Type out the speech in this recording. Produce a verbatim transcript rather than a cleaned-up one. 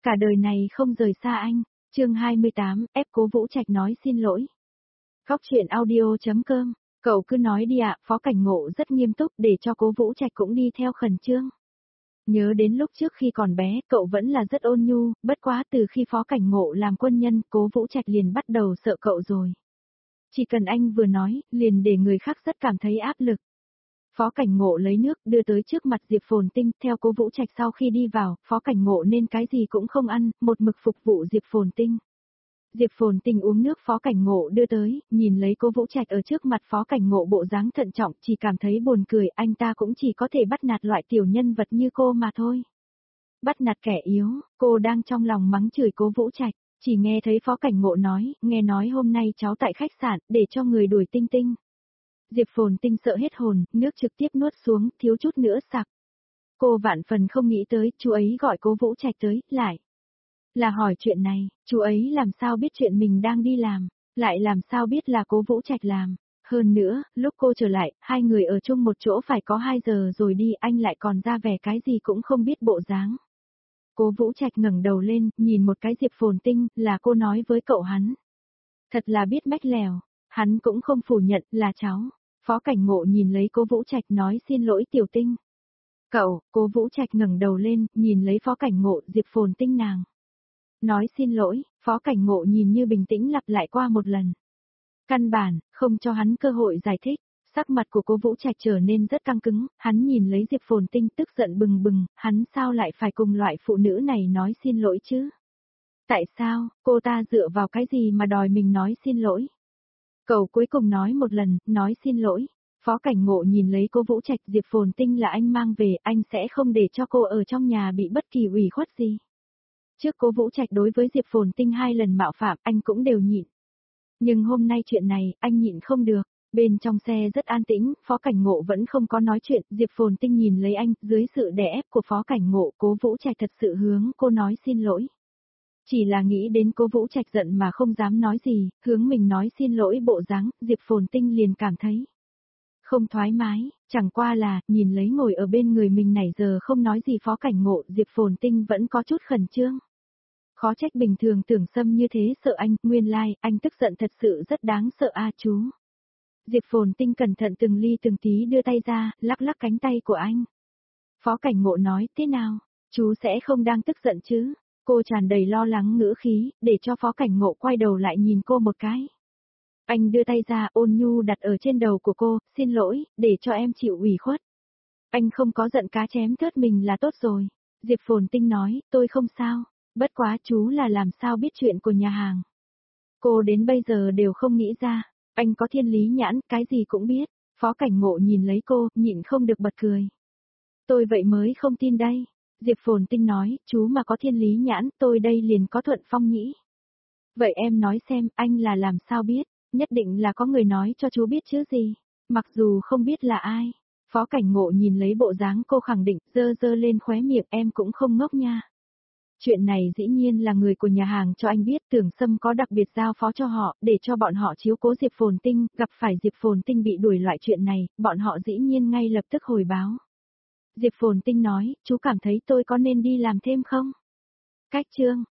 Cả đời này không rời xa anh. Chương hai mươi tám, ép Cố Vũ Trạch nói xin lỗi. Góc truyện audio.com. Cậu cứ nói đi ạ, Phó Cảnh Ngộ rất nghiêm túc để cho Cố Vũ Trạch cũng đi theo khẩn trương. Nhớ đến lúc trước khi còn bé, cậu vẫn là rất ôn nhu, bất quá từ khi Phó Cảnh Ngộ làm quân nhân, Cố Vũ Trạch liền bắt đầu sợ cậu rồi. Chỉ cần anh vừa nói, liền để người khác rất cảm thấy áp lực. Phó Cảnh Ngộ lấy nước đưa tới trước mặt Diệp Phồn Tinh, theo Cố Vũ Trạch sau khi đi vào, Phó Cảnh Ngộ nên cái gì cũng không ăn, một mực phục vụ Diệp Phồn Tinh. Diệp Phồn Tinh uống nước Phó Cảnh Ngộ đưa tới, nhìn lấy Cố Vũ Trạch ở trước mặt Phó Cảnh Ngộ bộ dáng thận trọng, chỉ cảm thấy buồn cười, anh ta cũng chỉ có thể bắt nạt loại tiểu nhân vật như cô mà thôi. Bắt nạt kẻ yếu, cô đang trong lòng mắng chửi Cố Vũ Trạch, chỉ nghe thấy Phó Cảnh Ngộ nói, nghe nói hôm nay cháu tại khách sạn, để cho người đuổi Tinh Tinh. Diệp Phồn Tinh sợ hết hồn, nước trực tiếp nuốt xuống, thiếu chút nữa sặc. Cô vạn phần không nghĩ tới, chú ấy gọi Cố Vũ Trạch tới, lại. Là hỏi chuyện này, chú ấy làm sao biết chuyện mình đang đi làm, lại làm sao biết là Cố Vũ Trạch làm. Hơn nữa, lúc cô trở lại, hai người ở chung một chỗ phải có hai giờ rồi đi, anh lại còn ra vẻ cái gì cũng không biết bộ dáng. Cố Vũ Trạch ngẩng đầu lên, nhìn một cái Diệp Phồn Tinh, là cô nói với cậu hắn. Thật là biết mách lèo, hắn cũng không phủ nhận là cháu. Phó Cảnh Ngộ nhìn lấy Cố Vũ Trạch nói xin lỗi Tiểu Tinh. Cậu, Cố Vũ Trạch ngẩng đầu lên, nhìn lấy Phó Cảnh Ngộ, Diệp Phồn Tinh nàng. Nói xin lỗi, Phó Cảnh Ngộ nhìn như bình tĩnh lặp lại qua một lần. Căn bản, không cho hắn cơ hội giải thích, sắc mặt của Cố Vũ Trạch trở nên rất căng cứng, hắn nhìn lấy Diệp Phồn Tinh tức giận bừng bừng, hắn sao lại phải cùng loại phụ nữ này nói xin lỗi chứ? Tại sao, cô ta dựa vào cái gì mà đòi mình nói xin lỗi? Cậu cuối cùng nói một lần, nói xin lỗi. Phó Cảnh Ngộ nhìn lấy Cố Vũ Trạch, Diệp Phồn Tinh là anh mang về, anh sẽ không để cho cô ở trong nhà bị bất kỳ ủy khuất gì. Trước Cố Vũ Trạch đối với Diệp Phồn Tinh hai lần mạo phạm, anh cũng đều nhịn. Nhưng hôm nay chuyện này, anh nhịn không được. Bên trong xe rất an tĩnh, Phó Cảnh Ngộ vẫn không có nói chuyện, Diệp Phồn Tinh nhìn lấy anh, dưới sự đè ép của Phó Cảnh Ngộ, Cố Vũ Trạch thật sự hướng cô nói xin lỗi. Chỉ là nghĩ đến Cố Vũ Trạch giận mà không dám nói gì, hướng mình nói xin lỗi bộ dáng, Diệp Phồn Tinh liền cảm thấy không thoải mái, chẳng qua là, nhìn lấy ngồi ở bên người mình nãy giờ không nói gì Phó Cảnh Ngộ, Diệp Phồn Tinh vẫn có chút khẩn trương. Khó trách bình thường Tưởng Sâm như thế sợ anh, nguyên lai, like, anh tức giận thật sự rất đáng sợ a chú. Diệp Phồn Tinh cẩn thận từng ly từng tí đưa tay ra, lắc lắc cánh tay của anh. Phó Cảnh Ngộ nói, thế nào, chú sẽ không đang tức giận chứ? Cô tràn đầy lo lắng ngữ khí, để cho Phó Cảnh Ngộ quay đầu lại nhìn cô một cái. Anh đưa tay ra ôn nhu đặt ở trên đầu của cô, xin lỗi, để cho em chịu ủy khuất. Anh không có giận cá chém thớt mình là tốt rồi. Diệp Phồn Tinh nói, tôi không sao, bất quá chú là làm sao biết chuyện của nhà hàng. Cô đến bây giờ đều không nghĩ ra, anh có thiên lý nhãn, cái gì cũng biết. Phó Cảnh Ngộ nhìn lấy cô, nhịn không được bật cười. Tôi vậy mới không tin đây. Diệp Phồn Tinh nói, chú mà có thiên lý nhãn, tôi đây liền có thuận phong nhĩ. Vậy em nói xem, anh là làm sao biết, nhất định là có người nói cho chú biết chứ gì, mặc dù không biết là ai. Phó Cảnh Ngộ nhìn lấy bộ dáng cô khẳng định, dơ dơ lên khóe miệng, em cũng không ngốc nha. Chuyện này dĩ nhiên là người của nhà hàng cho anh biết, Tưởng Sâm có đặc biệt giao phó cho họ, để cho bọn họ chiếu cố Diệp Phồn Tinh, gặp phải Diệp Phồn Tinh bị đuổi loại chuyện này, bọn họ dĩ nhiên ngay lập tức hồi báo. Diệp Phồn Tinh nói, chú cảm thấy tôi có nên đi làm thêm không? Cách chương.